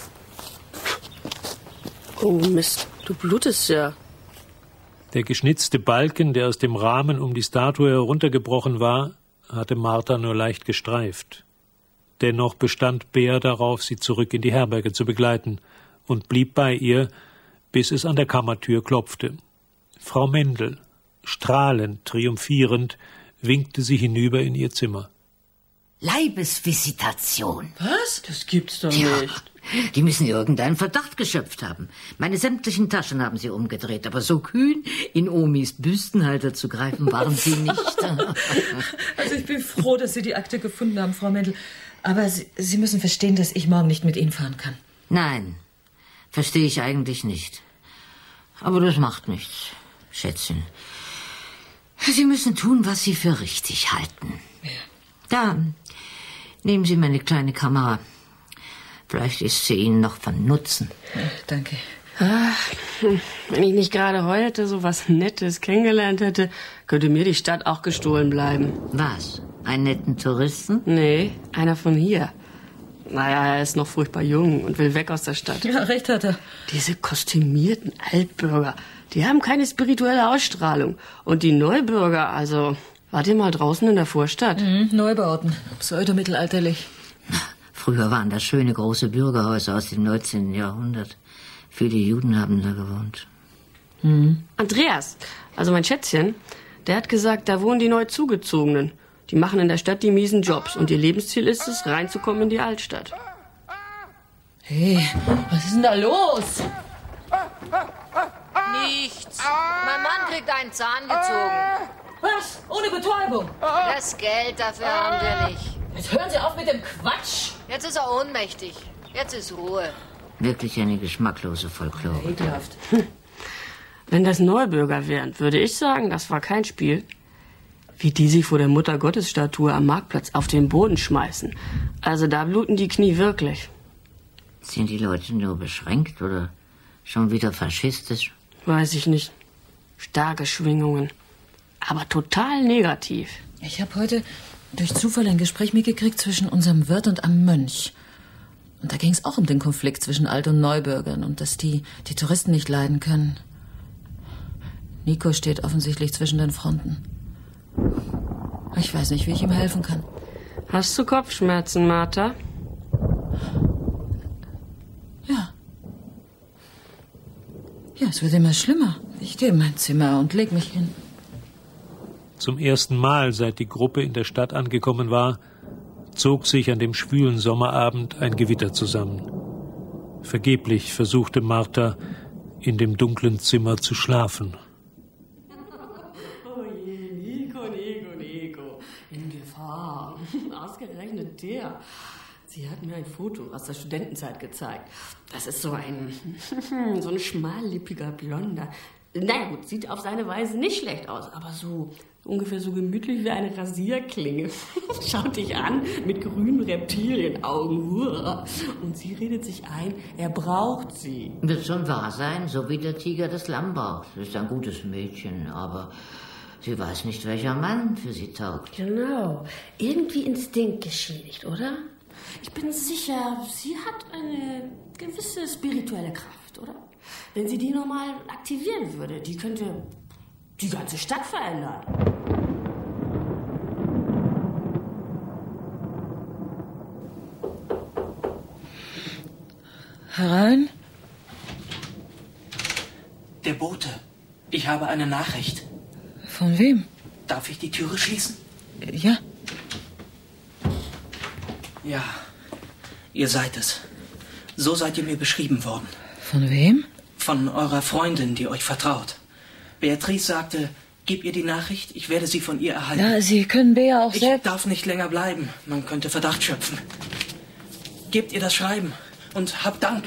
Oh, Mist, du blutest ja. Der geschnitzte Balken, der aus dem Rahmen um die Statue heruntergebrochen war, hatte Martha nur leicht gestreift. Dennoch bestand Bär darauf, sie zurück in die Herberge zu begleiten und blieb bei ihr, bis es an der Kammertür klopfte. Frau Mendel, strahlend, triumphierend, winkte sie hinüber in ihr Zimmer. Leibesvisitation. Was? Das gibt's doch ja, nicht. Die müssen irgendeinen Verdacht geschöpft haben. Meine sämtlichen Taschen haben sie umgedreht, aber so kühn, in Omis Büstenhalter zu greifen, waren sie nicht. Also ich bin froh, dass Sie die Akte gefunden haben, Frau Mendel. Aber Sie, Sie müssen verstehen, dass ich morgen nicht mit Ihnen fahren kann. Nein, verstehe ich eigentlich nicht. Aber das macht nichts, Schätzchen. Sie müssen tun, was Sie für richtig halten. Ja. Da, nehmen Sie meine kleine Kamera. Vielleicht ist sie Ihnen noch von Nutzen. Ja, danke. Ach, wenn ich nicht gerade heute so was Nettes kennengelernt hätte, könnte mir die Stadt auch gestohlen bleiben. Was? Einen netten Touristen? Nee, einer von hier. Naja, er ist noch furchtbar jung und will weg aus der Stadt. Ja, recht hat er. Diese kostümierten Altbürger, die haben keine spirituelle Ausstrahlung. Und die Neubürger, also... Wart ihr mal draußen in der Vorstadt? Mhm, Neubauten, pseudomittelalterlich. Früher waren das schöne große Bürgerhäuser aus dem neunzehnten Jahrhundert. Viele Juden haben da gewohnt. Mhm. Andreas, also mein Schätzchen, der hat gesagt, da wohnen die neu Zugezogenen. Die machen in der Stadt die miesen Jobs und ihr Lebensziel ist es, reinzukommen in die Altstadt. Hey, was ist denn da los? Nichts. Mein Mann kriegt einen Zahn gezogen. Was? Ohne Betäubung? Das Geld dafür haben wir nicht. Jetzt hören Sie auf mit dem Quatsch. Jetzt ist er ohnmächtig. Jetzt ist Ruhe. Wirklich eine geschmacklose Folklore. Ja, ekelhaft. Hm. Wenn das Neubürger wären, würde ich sagen, das war kein Spiel. Wie die sich vor der Mutter-Gottes-Statue am Marktplatz auf den Boden schmeißen. Also da bluten die Knie wirklich. Sind die Leute nur beschränkt oder schon wieder faschistisch? Weiß ich nicht. Starke Schwingungen. Aber total negativ. Ich habe heute durch Zufall ein Gespräch mitgekriegt zwischen unserem Wirt und einem Mönch. Und da ging es auch um den Konflikt zwischen Alt- und Neubürgern und dass die die Touristen nicht leiden können. Nico steht offensichtlich zwischen den Fronten. Ich weiß nicht, wie ich ihm helfen kann. Hast du Kopfschmerzen, Martha? Ja. Ja, es wird immer schlimmer. Ich gehe in mein Zimmer und leg mich hin. Zum ersten Mal, seit die Gruppe in der Stadt angekommen war, zog sich an dem schwülen Sommerabend ein Gewitter zusammen. Vergeblich versuchte Martha, in dem dunklen Zimmer zu schlafen. Oh je, Nico, Nico, Nico. In Gefahr. Ausgerechnet der. Sie hat mir ein Foto aus der Studentenzeit gezeigt. Das ist so ein, so ein schmallippiger Blonder. Naja gut, sieht auf seine Weise nicht schlecht aus, aber so ungefähr so gemütlich wie eine Rasierklinge. Schaut dich an mit grünen Reptilienaugen. Und sie redet sich ein, er braucht sie. Wird schon wahr sein, so wie der Tiger das Lamm braucht. Sie ist ein gutes Mädchen, aber sie weiß nicht, welcher Mann für sie taugt. Genau. Irgendwie Instinkt geschädigt, oder? Ich bin sicher, sie hat eine gewisse spirituelle Kraft, oder? Wenn sie die nochmal aktivieren würde, die könnte die ganze Stadt verändern. Herein? Der Bote. Ich habe eine Nachricht. Von wem? Darf ich die Türe schließen? Ja. Ja, ihr seid es. So seid ihr mir beschrieben worden. Von wem? Von eurer Freundin, die euch vertraut. Beatrice sagte, gib ihr die Nachricht, ich werde sie von ihr erhalten. Ja, Sie können Bea auch ich selbst... Ich darf nicht länger bleiben. Man könnte Verdacht schöpfen. Gebt ihr das Schreiben und habt Dank.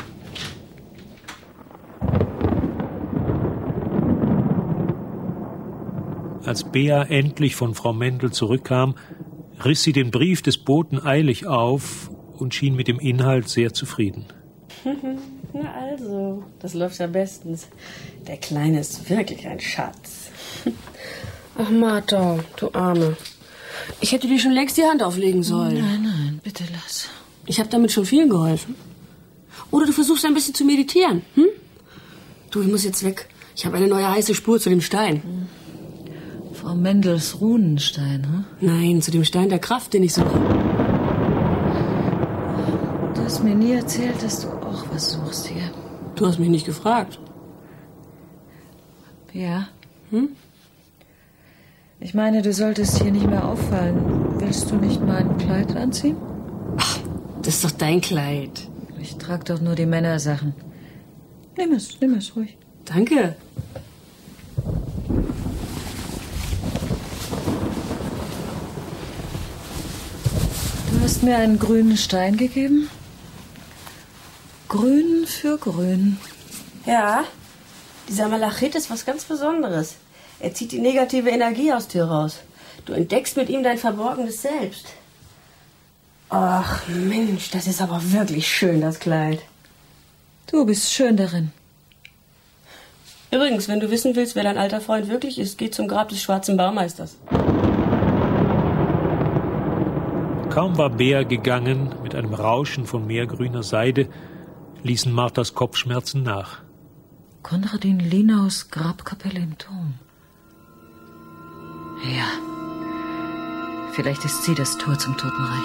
Als Bea endlich von Frau Mendel zurückkam, riss sie den Brief des Boten eilig auf und schien mit dem Inhalt sehr zufrieden. Na also, das läuft ja bestens. Der Kleine ist wirklich ein Schatz. Ach, Martha, du Arme. Ich hätte dir schon längst die Hand auflegen sollen. Nein, nein, bitte lass. Ich habe damit schon vielen geholfen. Oder du versuchst ein bisschen zu meditieren, hm? Du, ich muss jetzt weg. Ich habe eine neue heiße Spur zu dem Stein. Frau Mendels Runenstein, hm? Nein, zu dem Stein der Kraft, den ich suche. Du hast mir nie erzählt, dass du auch was suchst hier. Du hast mich nicht gefragt. Ja. Hm? Ich meine, du solltest hier nicht mehr auffallen. Willst du nicht mein Kleid anziehen? Ach, das ist doch dein Kleid. Ich trage doch nur die Männersachen. Nimm es, nimm es ruhig. Danke. Du hast mir einen grünen Stein gegeben? Grün für grün. Ja, dieser Malachit ist was ganz Besonderes. Er zieht die negative Energie aus dir raus. Du entdeckst mit ihm dein verborgenes Selbst. Ach Mensch, das ist aber wirklich schön, das Kleid. Du bist schön darin. Übrigens, wenn du wissen willst, wer dein alter Freund wirklich ist, geh zum Grab des schwarzen Baumeisters. Kaum war Bea gegangen, mit einem Rauschen von meergrüner Seide, ließen Marthas Kopfschmerzen nach. Konradin Lenaus Grabkapelle im Turm. Ja, vielleicht ist sie das Tor zum Totenreich.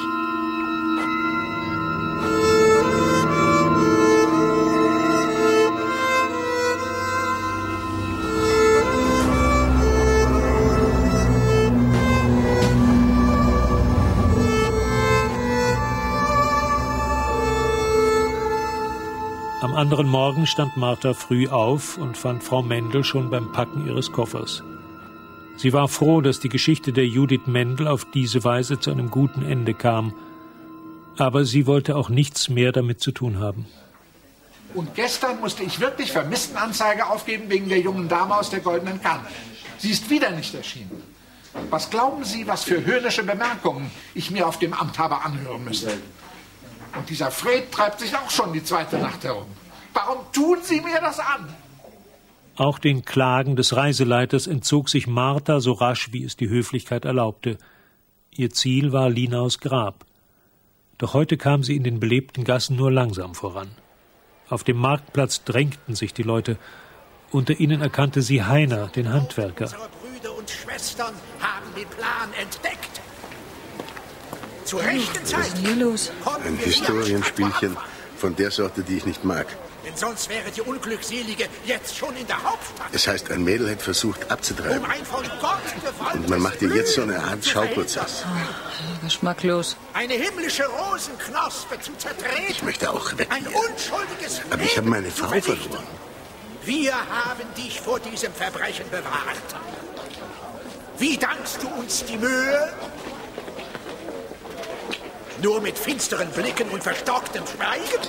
Am anderen Morgen stand Martha früh auf und fand Frau Mendel schon beim Packen ihres Koffers. Sie war froh, dass die Geschichte der Judith Mendel auf diese Weise zu einem guten Ende kam. Aber sie wollte auch nichts mehr damit zu tun haben. Und gestern musste ich wirklich Vermisstenanzeige aufgeben wegen der jungen Dame aus der Goldenen Kanne. Sie ist wieder nicht erschienen. Was glauben Sie, was für höhnische Bemerkungen ich mir auf dem Amt habe anhören müssen? Und dieser Fred treibt sich auch schon die zweite Nacht herum. Warum tun Sie mir das an? Auch den Klagen des Reiseleiters entzog sich Martha so rasch, wie es die Höflichkeit erlaubte. Ihr Ziel war Lenaus Grab. Doch heute kam sie in den belebten Gassen nur langsam voran. Auf dem Marktplatz drängten sich die Leute. Unter ihnen erkannte sie Heiner, den Handwerker. Unsere Brüder und Schwestern haben den Plan entdeckt. Zur rechten Zeit. Was ist denn hier los? Ein Historienspielchen von der Sorte, die ich nicht mag. Denn sonst wäre die Unglückselige jetzt schon in der Hauptstadt. Es heißt, ein Mädel hätte versucht abzutreiben. Um ein von Gott gewollt. Und man macht ihr jetzt so eine Art Schauprozess. Oh, geschmacklos. Eine himmlische Rosenknospe zu zertreten. Ich möchte auch weg. Ein unschuldiges Leben. Aber ich habe meine Frau verloren. Wir haben dich vor diesem Verbrechen bewahrt. Wie dankst du uns die Mühe? Nur mit finsteren Blicken und verstocktem Schweigen?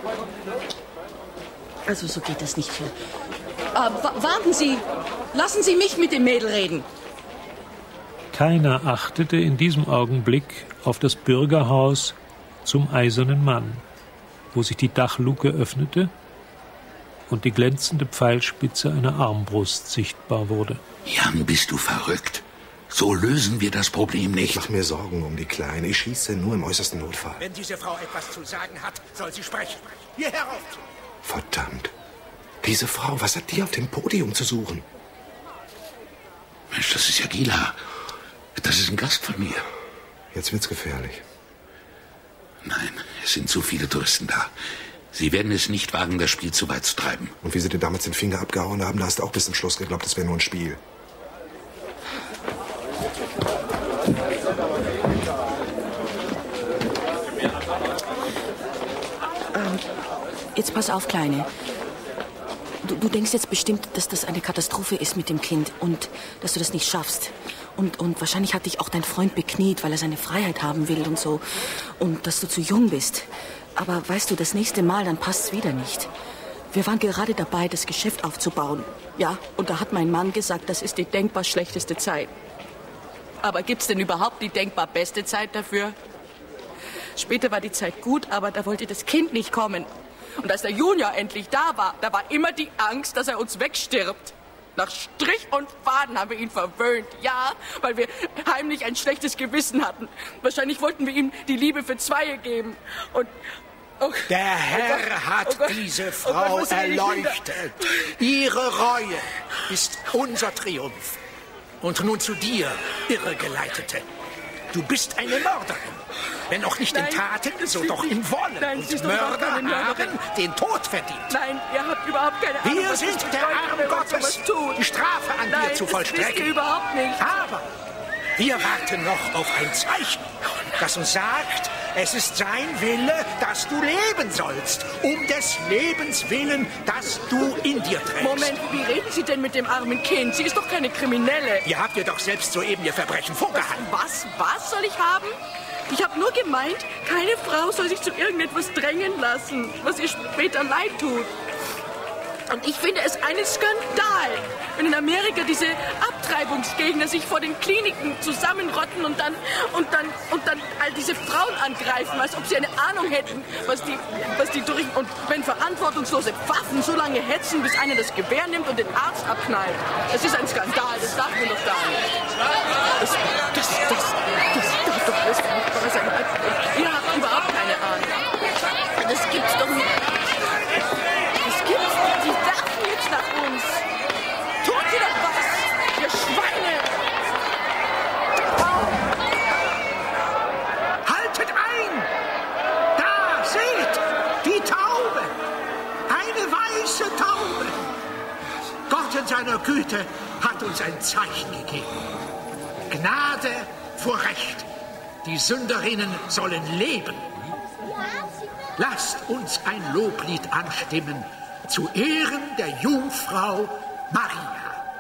Also so geht das nicht vor. Äh, warten Sie! Lassen Sie mich mit dem Mädel reden! Keiner achtete in diesem Augenblick auf das Bürgerhaus zum Eisernen Mann, wo sich die Dachluke öffnete und die glänzende Pfeilspitze einer Armbrust sichtbar wurde. Jan, bist du verrückt? So lösen wir das Problem nicht. Ich mach mir Sorgen um die Kleine. Ich schieße nur im äußersten Notfall. Wenn diese Frau etwas zu sagen hat, soll sie sprechen. Hier herauf! Verdammt. Diese Frau, was hat die auf dem Podium zu suchen? Mensch, das ist ja Gila. Das ist ein Gast von mir. Jetzt wird's gefährlich. Nein, es sind zu viele Touristen da. Sie werden es nicht wagen, das Spiel zu weit zu treiben. Und wie Sie dir damals den Finger abgehauen haben, da hast du auch bis zum Schluss geglaubt, das wäre nur ein Spiel. Ähm, jetzt pass auf, Kleine. Du, du denkst jetzt bestimmt, dass das eine Katastrophe ist mit dem Kind und dass du das nicht schaffst. Und, und wahrscheinlich hat dich auch dein Freund bekniet, weil er seine Freiheit haben will und so. Und dass du zu jung bist. Aber weißt du, das nächste Mal, dann passt's wieder nicht. Wir waren gerade dabei, das Geschäft aufzubauen. Ja, und da hat mein Mann gesagt, das ist die denkbar schlechteste Zeit. Aber gibt's denn überhaupt die denkbar beste Zeit dafür? Später war die Zeit gut, aber da wollte das Kind nicht kommen. Und als der Junior endlich da war, da war immer die Angst, dass er uns wegstirbt. Nach Strich und Faden haben wir ihn verwöhnt. Ja, weil wir heimlich ein schlechtes Gewissen hatten. Wahrscheinlich wollten wir ihm die Liebe für Zweie geben. Und... Oh, der Herr oh Gott, hat oh Gott, diese oh Frau Gott, erleuchtet. Ihre Reue ist unser Triumph. Und nun zu dir, Irregeleitete. Du bist eine Mörderin. Wenn auch nicht Nein, in Taten, so doch in Wollen. Nein, und Mörder haben den Tod verdient. Nein, ihr habt überhaupt keine Ahnung, Wir was sind das der bedeutet, Arm wenn man Gottes, sowas tut. die Strafe an Nein, dir zu das vollstrecken. wisst ihr überhaupt nicht. Aber wir warten noch auf ein Zeichen, das uns sagt, es ist sein Wille, dass du leben sollst. Um des Lebens willen, das du in dir trägst. Moment, wie reden Sie denn mit dem armen Kind? Sie ist doch keine Kriminelle. Ihr habt ihr doch selbst soeben ihr Verbrechen vorgehalten. Was, was soll ich haben? Ich habe nur gemeint, keine Frau soll sich zu irgendetwas drängen lassen, was ihr später leid tut. Und ich finde es einen Skandal, wenn in Amerika diese Abtreibungsgegner sich vor den Kliniken zusammenrotten und dann, und dann, und dann all diese Frauen angreifen, als ob sie eine Ahnung hätten, was die, was die durch... Und wenn verantwortungslose Pfaffen so lange hetzen, bis einer das Gewehr nimmt und den Arzt abknallt. Das ist ein Skandal, das darf man doch gar nicht. Das, das, das, das darf doch alles furchtbar sein. Ihr habt überhaupt keine Ahnung. Das gibt's doch nicht. Das gibt's nicht. Die werfen jetzt nach uns. Tut sie doch was, ihr Schweine! Haltet ein! Da, seht! Die Taube! Eine weiße Taube! Gott in seiner Güte hat uns ein Zeichen gegeben. Gnade vor Recht. Die Sünderinnen sollen leben. Lasst uns ein Loblied anstimmen zu Ehren der Jungfrau Maria.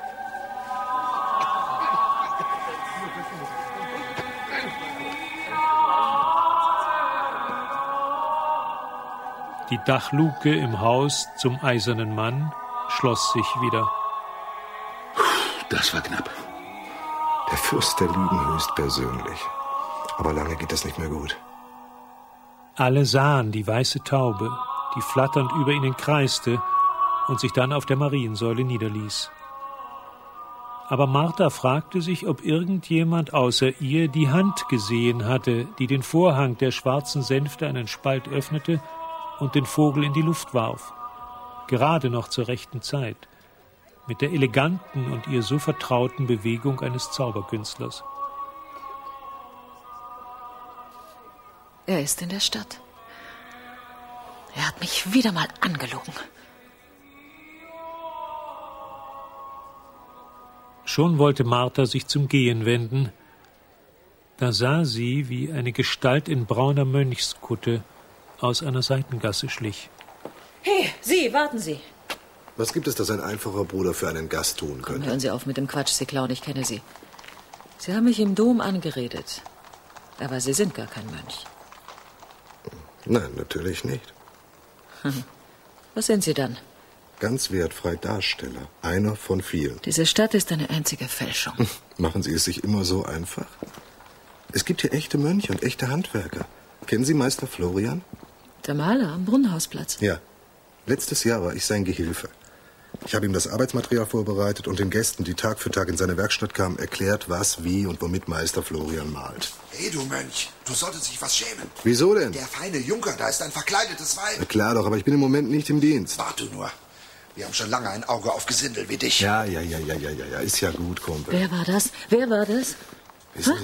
Die Dachluke im Haus zum Eisernen Mann schloss sich wieder. Das war knapp. Der Fürst der Lügen höchstpersönlich. Aber lange geht das nicht mehr gut. Alle sahen die weiße Taube, die flatternd über ihnen kreiste und sich dann auf der Mariensäule niederließ. Aber Martha fragte sich, ob irgendjemand außer ihr die Hand gesehen hatte, die den Vorhang der schwarzen Sänfte einen Spalt öffnete und den Vogel in die Luft warf. Gerade noch zur rechten Zeit, mit der eleganten und ihr so vertrauten Bewegung eines Zauberkünstlers. Er ist in der Stadt. Er hat mich wieder mal angelogen. Schon wollte Martha sich zum Gehen wenden. Da sah sie, wie eine Gestalt in brauner Mönchskutte aus einer Seitengasse schlich. Hey, Sie, warten Sie. Was gibt es, das ein einfacher Bruder für einen Gast tun könnte? Komm, hören Sie auf mit dem Quatsch, Sie klauen, ich kenne Sie. Sie haben mich im Dom angeredet. Aber Sie sind gar kein Mönch. Nein, natürlich nicht. Was sind Sie dann? Ganz wertfrei Darsteller. Einer von vielen. Diese Stadt ist eine einzige Fälschung. Machen Sie es sich immer so einfach? Es gibt hier echte Mönche und echte Handwerker. Kennen Sie Meister Florian? Der Maler am Brunnenhausplatz. Ja. Letztes Jahr war ich sein Gehilfe. Ich habe ihm das Arbeitsmaterial vorbereitet und den Gästen, die Tag für Tag in seine Werkstatt kamen, erklärt, was, wie und womit Meister Florian malt. Hey, du Mönch, du solltest dich was schämen. Wieso denn? Der feine Junker, da ist ein verkleidetes Weib. Na klar doch, aber ich bin im Moment nicht im Dienst. Warte nur. Wir haben schon lange ein Auge auf Gesindel wie dich. Ja, ja, ja, ja, ja, ja, ja. Ist ja gut, Kumpel. Wer war das? Wer war das? Wissen Sie,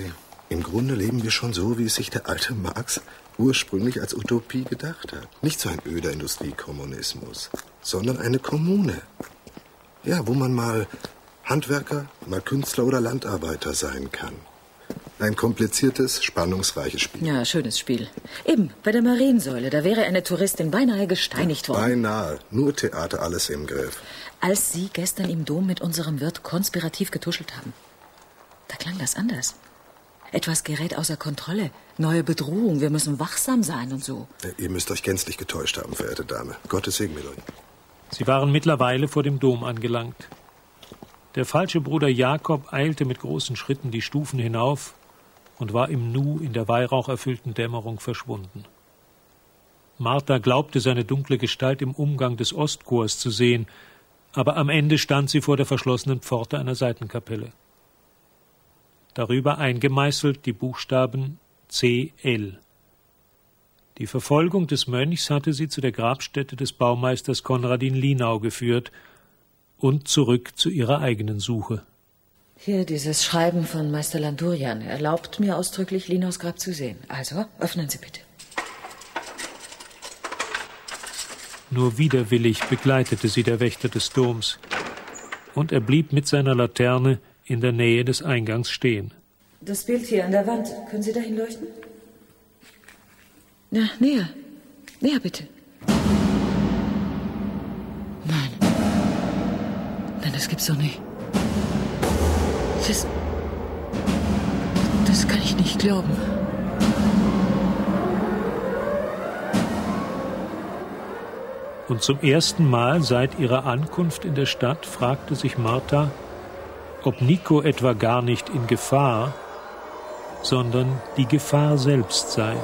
Im Grunde leben wir schon so, wie es sich der alte Marx ursprünglich als Utopie gedacht hat. Nicht so ein öder Industriekommunismus, sondern eine Kommune. Ja, wo man mal Handwerker, mal Künstler oder Landarbeiter sein kann. Ein kompliziertes, spannungsreiches Spiel. Ja, schönes Spiel. Eben, bei der Mariensäule, da wäre eine Touristin beinahe gesteinigt worden. Beinahe. Nur Theater, alles im Griff. Als Sie gestern im Dom mit unserem Wirt konspirativ getuschelt haben. Da klang das anders. Etwas gerät außer Kontrolle. Neue Bedrohung, wir müssen wachsam sein und so. Ihr müsst euch gänzlich getäuscht haben, verehrte Dame. Gottes Segen mit euch. Sie waren mittlerweile vor dem Dom angelangt. Der falsche Bruder Jakob eilte mit großen Schritten die Stufen hinauf und war im Nu in der weihraucherfüllten Dämmerung verschwunden. Martha glaubte, seine dunkle Gestalt im Umgang des Ostchors zu sehen, aber am Ende stand sie vor der verschlossenen Pforte einer Seitenkapelle. Darüber eingemeißelt die Buchstaben C L. Die Verfolgung des Mönchs hatte sie zu der Grabstätte des Baumeisters Konradin Linau geführt und zurück zu ihrer eigenen Suche. Hier, dieses Schreiben von Meister Landurian erlaubt mir ausdrücklich, Linaus Grab zu sehen. Also, öffnen Sie bitte. Nur widerwillig begleitete sie der Wächter des Doms, und er blieb mit seiner Laterne in der Nähe des Eingangs stehen. Das Bild hier an der Wand, können Sie dahin leuchten? Na, näher. Näher, bitte. Nein. Nein, das gibt's doch nicht. Das... Das kann ich nicht glauben. Und zum ersten Mal seit ihrer Ankunft in der Stadt fragte sich Martha, ob Nico etwa gar nicht in Gefahr, sondern die Gefahr selbst sei.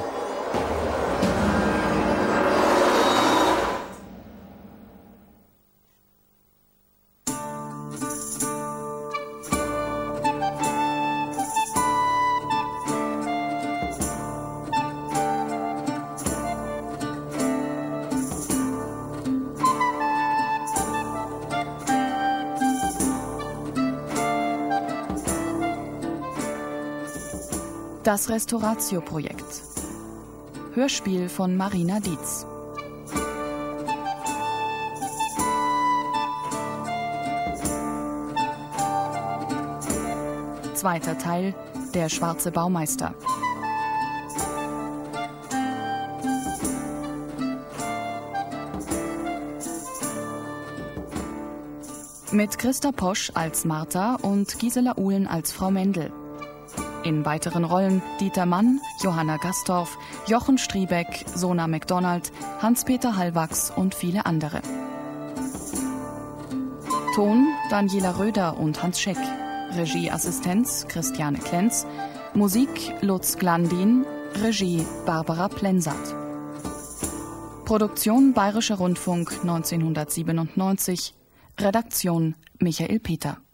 Das Restauratio-Projekt. Hörspiel von Marina Dietz. Zweiter Teil, Der schwarze Baumeister. Mit Christa Posch als Martha und Gisela Uhlen als Frau Mendel. In weiteren Rollen Dieter Mann, Johanna Gastorf, Jochen Striebeck, Sona MacDonald, Hans-Peter Hallwachs und viele andere. Ton Daniela Röder und Hans Scheck. Regieassistenz Christiane Klenz. Musik Lutz Glandin. Regie Barbara Plensat. Produktion Bayerischer Rundfunk neunzehnhundertsiebenundneunzig. Redaktion Michael Peter.